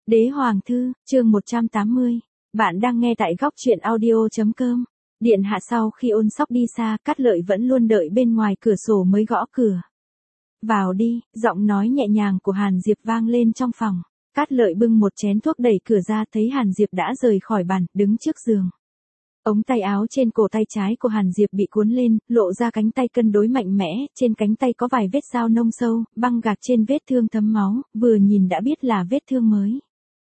Đế Hoàng Thư, chương 180. Bạn đang nghe tại góc truyện audio.com. Điện hạ sau khi Ôn Sóc đi xa, Cát Lợi vẫn luôn đợi bên ngoài cửa sổ mới gõ cửa. Vào đi, giọng nói nhẹ nhàng của Hàn Diệp vang lên trong phòng. Cát Lợi bưng một chén thuốc đẩy cửa ra, thấy Hàn Diệp đã rời khỏi bàn, đứng trước giường. Ống tay áo trên cổ tay trái của Hàn Diệp bị cuốn lên, lộ ra cánh tay cân đối mạnh mẽ, trên cánh tay có vài vết dao nông sâu, băng gạc trên vết thương thấm máu, vừa nhìn đã biết là vết thương mới.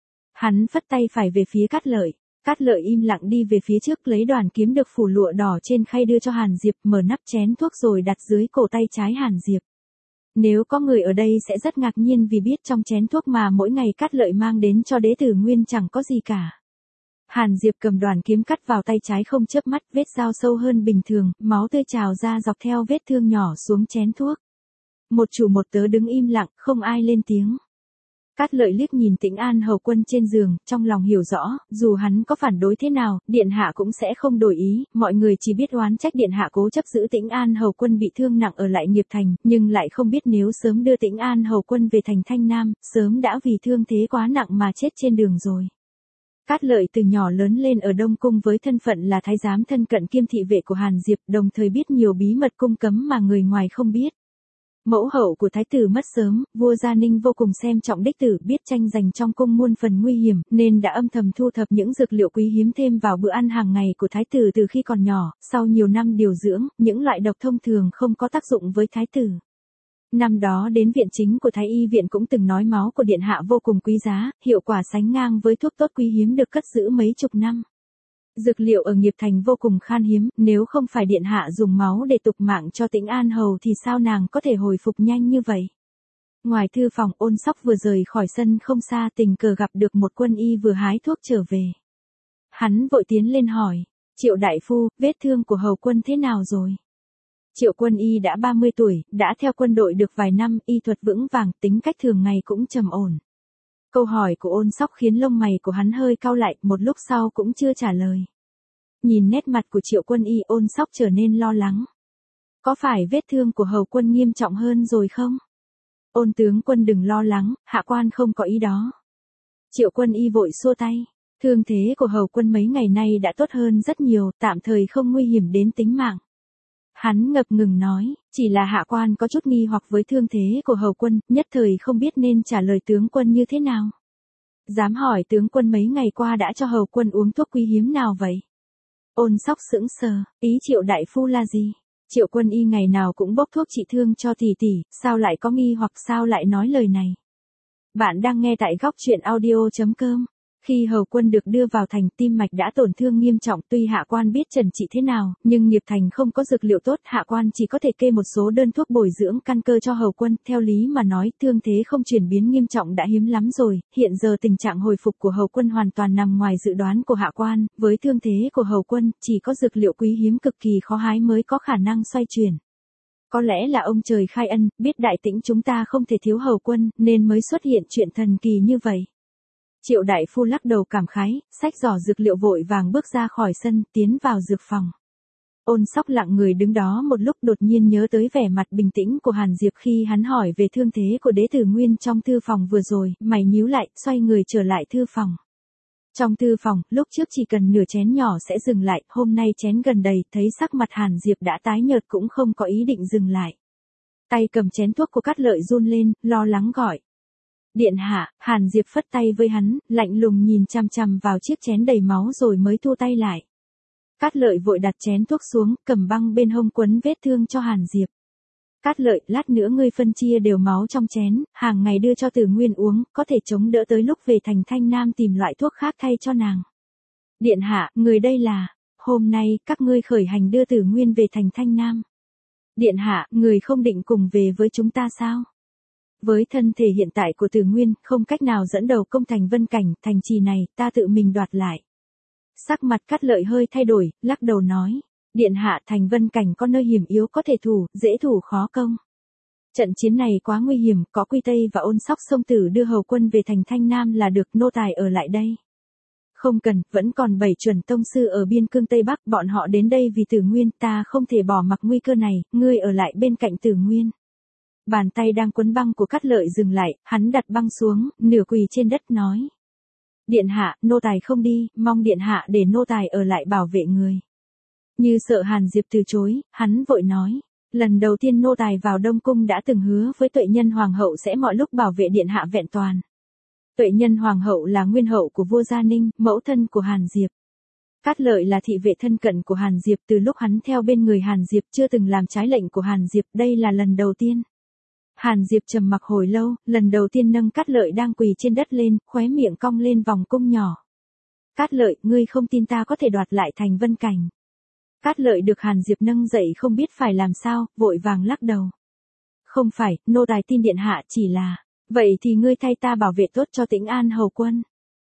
Hắn phất tay phải về phía Cát Lợi. Cát Lợi im lặng đi về phía trước, lấy đoàn kiếm được phủ lụa đỏ trên khay đưa cho Hàn Diệp, mở nắp chén thuốc rồi đặt dưới cổ tay trái Hàn Diệp. Nếu có người ở đây sẽ rất ngạc nhiên vì biết trong chén thuốc mà mỗi ngày Cát Lợi mang đến cho Đế Tử Nguyên chẳng có gì cả. Hàn Diệp cầm đoàn kiếm cắt vào tay trái không chớp mắt, vết dao sâu hơn bình thường, máu tươi trào ra dọc theo vết thương nhỏ xuống chén thuốc. Một chủ một tớ đứng im lặng, không ai lên tiếng. Cát Lợi liếc nhìn Tĩnh An hầu quân trên giường, trong lòng hiểu rõ, dù hắn có phản đối thế nào, điện hạ cũng sẽ không đổi ý, mọi người chỉ biết oán trách điện hạ cố chấp giữ Tĩnh An hầu quân bị thương nặng ở lại Nghiệp Thành, nhưng lại không biết nếu sớm đưa Tĩnh An hầu quân về thành Thanh Nam, sớm đã vì thương thế quá nặng mà chết trên đường rồi. Cát Lợi từ nhỏ lớn lên ở Đông Cung với thân phận là thái giám thân cận kiêm thị vệ của Hàn Diệp, đồng thời biết nhiều bí mật cung cấm mà người ngoài không biết. Mẫu hậu của thái tử mất sớm, vua Gia Ninh vô cùng xem trọng đích tử, biết tranh giành trong cung muôn phần nguy hiểm, nên đã âm thầm thu thập những dược liệu quý hiếm thêm vào bữa ăn hàng ngày của thái tử từ khi còn nhỏ, sau nhiều năm điều dưỡng, những loại độc thông thường không có tác dụng với thái tử. Năm đó đến viện chính của Thái Y viện cũng từng nói máu của điện hạ vô cùng quý giá, hiệu quả sánh ngang với thuốc tốt quý hiếm được cất giữ mấy chục năm. Dược liệu ở Nghiệp Thành vô cùng khan hiếm, nếu không phải điện hạ dùng máu để tục mạng cho Tĩnh An hầu thì sao nàng có thể hồi phục nhanh như vậy. Ngoài thư phòng, Ôn Sóc vừa rời khỏi sân không xa tình cờ gặp được một quân y vừa hái thuốc trở về. Hắn vội tiến lên hỏi, Triệu đại phu, vết thương của hầu quân thế nào rồi? Triệu quân y đã 30 tuổi, đã theo quân đội được vài năm, y thuật vững vàng, tính cách thường ngày cũng trầm ổn. Câu hỏi của Ôn Sóc khiến lông mày của hắn hơi cau lại, một lúc sau cũng chưa trả lời. Nhìn nét mặt của Triệu quân y, Ôn Sóc trở nên lo lắng. Có phải vết thương của hầu quân nghiêm trọng hơn rồi không? Ôn tướng quân đừng lo lắng, hạ quan không có ý đó. Triệu quân y vội xua tay. Thương thế của hầu quân mấy ngày nay đã tốt hơn rất nhiều, tạm thời không nguy hiểm đến tính mạng. Hắn ngập ngừng nói, chỉ là hạ quan có chút nghi hoặc với thương thế của hầu quân, nhất thời không biết nên trả lời tướng quân như thế nào. Dám hỏi tướng quân mấy ngày qua đã cho hầu quân uống thuốc quý hiếm nào vậy? Ôn Sóc sững sờ, ý Triệu đại phu là gì? Triệu quân y ngày nào cũng bốc thuốc trị thương cho tỷ tỷ, sao lại có nghi hoặc, sao lại nói lời này? Bạn đang nghe tại góc truyện audio.com. Khi hầu quân được đưa vào thành, tim mạch đã tổn thương nghiêm trọng, tuy hạ quan biết trần trị thế nào, nhưng Nghiệp Thành không có dược liệu tốt, hạ quan chỉ có thể kê một số đơn thuốc bồi dưỡng căn cơ cho hầu quân, theo lý mà nói, thương thế không chuyển biến nghiêm trọng đã hiếm lắm rồi, hiện giờ tình trạng hồi phục của hầu quân hoàn toàn nằm ngoài dự đoán của hạ quan, với thương thế của hầu quân, chỉ có dược liệu quý hiếm cực kỳ khó hái mới có khả năng xoay chuyển. Có lẽ là ông trời khai ân, biết đại tĩnh chúng ta không thể thiếu hầu quân, nên mới xuất hiện chuyện thần kỳ như vậy. Triệu đại phu lắc đầu cảm khái, xách giỏ dược liệu vội vàng bước ra khỏi sân, tiến vào dược phòng. Ôn Sóc lặng người đứng đó một lúc, đột nhiên nhớ tới vẻ mặt bình tĩnh của Hàn Diệp khi hắn hỏi về thương thế của Đế Tử Nguyên trong thư phòng vừa rồi, mày nhíu lại, xoay người trở lại thư phòng. Trong thư phòng, lúc trước chỉ cần nửa chén nhỏ sẽ dừng lại, hôm nay chén gần đầy, thấy sắc mặt Hàn Diệp đã tái nhợt cũng không có ý định dừng lại. Tay cầm chén thuốc của Cát Lợi run lên, lo lắng gọi. Điện hạ, Hàn Diệp phất tay với hắn, lạnh lùng nhìn chằm chằm vào chiếc chén đầy máu rồi mới thu tay lại. Cát Lợi vội đặt chén thuốc xuống, cầm băng bên hông quấn vết thương cho Hàn Diệp. Cát Lợi, lát nữa ngươi phân chia đều máu trong chén, hàng ngày đưa cho Tử Nguyên uống, có thể chống đỡ tới lúc về thành Thanh Nam tìm loại thuốc khác thay cho nàng. Điện hạ, người đây là, hôm nay, các ngươi khởi hành đưa Tử Nguyên về thành Thanh Nam. Điện hạ, người không định cùng về với chúng ta sao? Với thân thể hiện tại của Tử Nguyên, không cách nào dẫn đầu công thành Vân Cảnh, thành trì này, ta tự mình đoạt lại. Sắc mặt Cát Lợi hơi thay đổi, lắc đầu nói, điện hạ, thành Vân Cảnh có nơi hiểm yếu có thể thủ, dễ thủ khó công. Trận chiến này quá nguy hiểm, có Quy Tây và Ôn Sóc Sông Tử đưa hầu quân về thành Thanh Nam là được, nô tài ở lại đây. Không cần, vẫn còn 7 chuẩn tông sư ở biên cương Tây Bắc, bọn họ đến đây vì Tử Nguyên, ta không thể bỏ mặc nguy cơ này, ngươi ở lại bên cạnh Tử Nguyên. Bàn tay đang quấn băng của Cát Lợi dừng lại, hắn đặt băng xuống, nửa quỳ trên đất nói. Điện hạ, nô tài không đi, mong điện hạ để nô tài ở lại bảo vệ người. Như sợ Hàn Diệp từ chối, hắn vội nói. Lần đầu tiên nô tài vào Đông Cung đã từng hứa với Tuệ Nhân Hoàng hậu sẽ mọi lúc bảo vệ điện hạ vẹn toàn. Tuệ Nhân Hoàng hậu là nguyên hậu của vua Gia Ninh, mẫu thân của Hàn Diệp. Cát Lợi là thị vệ thân cận của Hàn Diệp từ lúc hắn theo bên người Hàn Diệp chưa từng làm trái lệnh của Hàn Diệp, đây là lần đầu tiên. Hàn Diệp trầm mặc hồi lâu, lần đầu tiên nâng Cát Lợi đang quỳ trên đất lên, khóe miệng cong lên vòng cung nhỏ. Cát Lợi, ngươi không tin ta có thể đoạt lại thành Vân Cảnh. Cát Lợi được Hàn Diệp nâng dậy không biết phải làm sao, vội vàng lắc đầu. Không phải, nô tài tin điện hạ chỉ là, vậy thì ngươi thay ta bảo vệ tốt cho Tĩnh An hầu quân.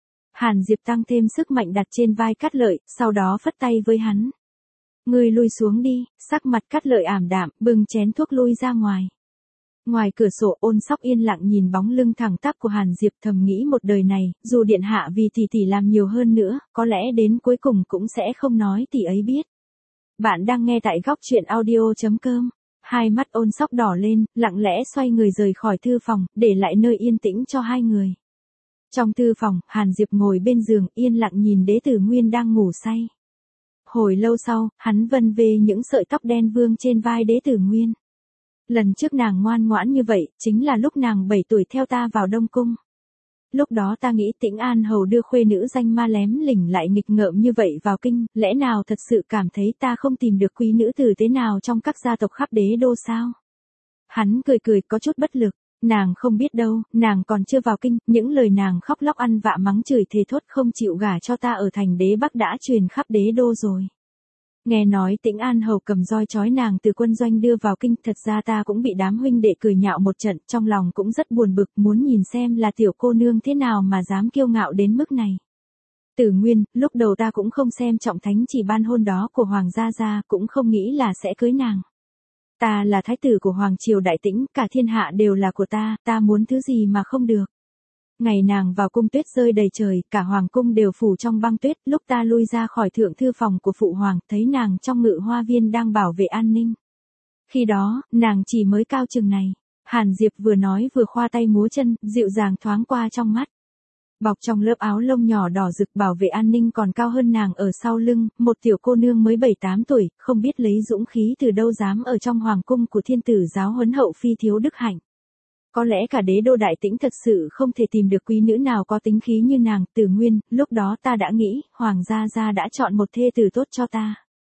Hàn Diệp tăng thêm sức mạnh đặt trên vai Cát Lợi, sau đó phất tay với hắn. Ngươi lui xuống đi, sắc mặt Cát Lợi ảm đạm, bưng chén thuốc lui ra ngoài. Ngoài cửa sổ Ôn Sóc yên lặng nhìn bóng lưng thẳng tắp của Hàn Diệp thầm nghĩ một đời này, dù điện hạ vì tỷ tỷ làm nhiều hơn nữa, có lẽ đến cuối cùng cũng sẽ không nói tỷ ấy biết. Bạn đang nghe tại góc truyện audio.com. Hai mắt Ôn Sóc đỏ lên, lặng lẽ xoay người rời khỏi thư phòng, để lại nơi yên tĩnh cho hai người. Trong thư phòng, Hàn Diệp ngồi bên giường, yên lặng nhìn Đế Tử Nguyên đang ngủ say. Hồi lâu sau, hắn vân vê những sợi tóc đen vương trên vai Đế Tử Nguyên. Lần trước nàng ngoan ngoãn như vậy, chính là lúc nàng 7 tuổi theo ta vào Đông Cung. Lúc đó ta nghĩ Tĩnh An hầu đưa khuê nữ danh ma lém lỉnh lại nghịch ngợm như vậy vào kinh, lẽ nào thật sự cảm thấy ta không tìm được quý nữ tử thế nào trong các gia tộc khắp đế đô sao? Hắn cười cười có chút bất lực, nàng không biết đâu, nàng còn chưa vào kinh, những lời nàng khóc lóc ăn vạ mắng chửi thề thốt không chịu gả cho ta ở thành đế Bắc đã truyền khắp đế đô rồi. Nghe nói Tĩnh An hầu cầm roi trói nàng từ quân doanh đưa vào kinh, thật ra ta cũng bị đám huynh đệ cười nhạo một trận, trong lòng cũng rất buồn bực, muốn nhìn xem là tiểu cô nương thế nào mà dám kiêu ngạo đến mức này. Tử Nguyên, lúc đầu ta cũng không xem trọng thánh chỉ ban hôn đó của Hoàng gia, cũng không nghĩ là sẽ cưới nàng. Ta là thái tử của Hoàng triều Đại Tĩnh, cả thiên hạ đều là của ta muốn thứ gì mà không được. Ngày nàng vào cung tuyết rơi đầy trời, cả hoàng cung đều phủ trong băng tuyết, lúc ta lui ra khỏi thượng thư phòng của phụ hoàng, thấy nàng trong ngự hoa viên đang bảo vệ an ninh. Khi đó, nàng chỉ mới cao chừng này. Hàn Diệp vừa nói vừa khoa tay múa chân, dịu dàng thoáng qua trong mắt. Bọc trong lớp áo lông nhỏ đỏ rực bảo vệ an ninh còn cao hơn nàng ở sau lưng, một tiểu cô nương mới 7-8 tuổi, không biết lấy dũng khí từ đâu dám ở trong hoàng cung của thiên tử giáo huấn hậu phi thiếu đức hạnh. Có lẽ cả đế đô Đại Tĩnh thật sự không thể tìm được quý nữ nào có tính khí như nàng. Tử Nguyên, lúc đó ta đã nghĩ, Hoàng gia đã chọn một thê tử tốt cho ta.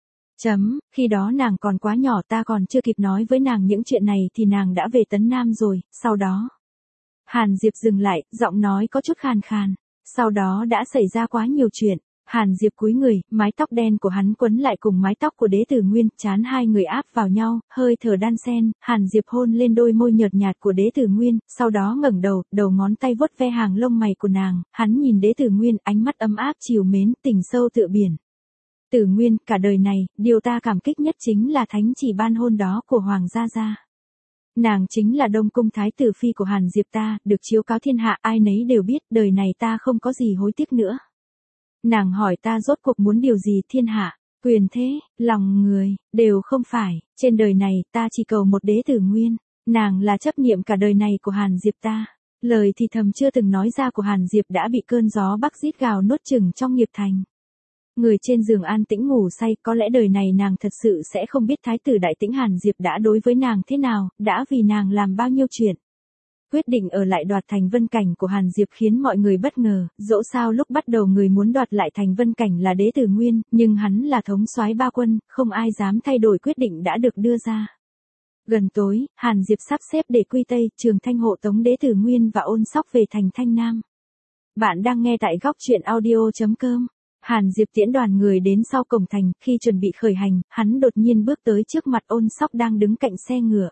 Khi đó nàng còn quá nhỏ, ta còn chưa kịp nói với nàng những chuyện này thì nàng đã về Tấn Nam rồi, sau đó. Hàn Diệp dừng lại, giọng nói có chút khàn khàn. Sau đó đã xảy ra quá nhiều chuyện. Hàn Diệp cúi người, mái tóc đen của hắn quấn lại cùng mái tóc của Đế Tử Nguyên, trán hai người áp vào nhau, hơi thở đan xen, Hàn Diệp hôn lên đôi môi nhợt nhạt của Đế Tử Nguyên, sau đó ngẩng đầu, đầu ngón tay vuốt ve hàng lông mày của nàng, hắn nhìn Đế Tử Nguyên, ánh mắt ấm áp trìu mến, tình sâu tựa biển. Tử Nguyên, cả đời này, điều ta cảm kích nhất chính là thánh chỉ ban hôn đó của Hoàng gia. Nàng chính là Đông Cung thái tử phi của Hàn Diệp ta, được chiếu cáo thiên hạ, ai nấy đều biết, đời này ta không có gì hối tiếc nữa. Nàng hỏi ta rốt cuộc muốn điều gì, thiên hạ, quyền thế, lòng người, đều không phải, trên đời này ta chỉ cầu một Đế Tử Nguyên, nàng là chấp niệm cả đời này của Hàn Diệp ta. Lời thì thầm chưa từng nói ra của Hàn Diệp đã bị cơn gió bắc rít gào nuốt chửng trong nghiệp thành. Người trên giường an tĩnh ngủ say, có lẽ đời này nàng thật sự sẽ không biết thái tử Đại Tĩnh Hàn Diệp đã đối với nàng thế nào, đã vì nàng làm bao nhiêu chuyện. Quyết định ở lại đoạt thành Vân Cảnh của Hàn Diệp khiến mọi người bất ngờ, dẫu sao lúc bắt đầu người muốn đoạt lại thành Vân Cảnh là Đế Tử Nguyên, nhưng hắn là thống soái ba quân, không ai dám thay đổi quyết định đã được đưa ra. Gần tối, Hàn Diệp sắp xếp để Quy Tây, Trường Thanh hộ tống Đế Tử Nguyên và Ôn Sóc về thành Thanh Nam. Bạn đang nghe tại góc truyện audio.com. Hàn Diệp tiễn đoàn người đến sau cổng thành, khi chuẩn bị khởi hành, hắn đột nhiên bước tới trước mặt Ôn Sóc đang đứng cạnh xe ngựa.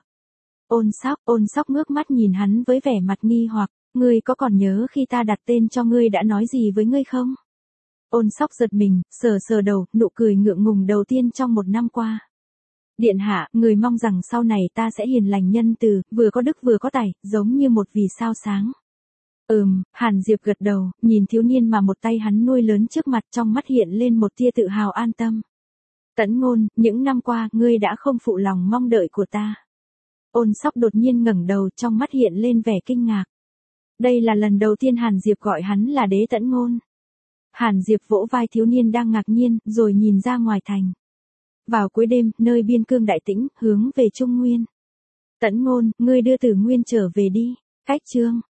Ôn Sóc ngước mắt nhìn hắn với vẻ mặt nghi hoặc, ngươi có còn nhớ khi ta đặt tên cho ngươi đã nói gì với ngươi không? Ôn Sóc giật mình, sờ đầu, nụ cười ngượng ngùng đầu tiên trong một năm qua. Điện hạ, người mong rằng sau này ta sẽ hiền lành nhân từ, vừa có đức vừa có tài, giống như một vì sao sáng. Hàn Diệp gật đầu, nhìn thiếu niên mà một tay hắn nuôi lớn trước mặt, trong mắt hiện lên một tia tự hào an tâm. Tấn Ngôn, những năm qua, ngươi đã không phụ lòng mong đợi của ta. Ôn Sóc đột nhiên ngẩng đầu, trong mắt hiện lên vẻ kinh ngạc. Đây là lần đầu tiên Hàn Diệp gọi hắn là Đế Tẫn Ngôn. Hàn Diệp vỗ vai thiếu niên đang ngạc nhiên, rồi nhìn ra ngoài thành. Vào cuối đêm, nơi biên cương đại tĩnh, hướng về Trung Nguyên. Tẫn Ngôn, ngươi đưa Tử Nguyên trở về đi. Cách chương.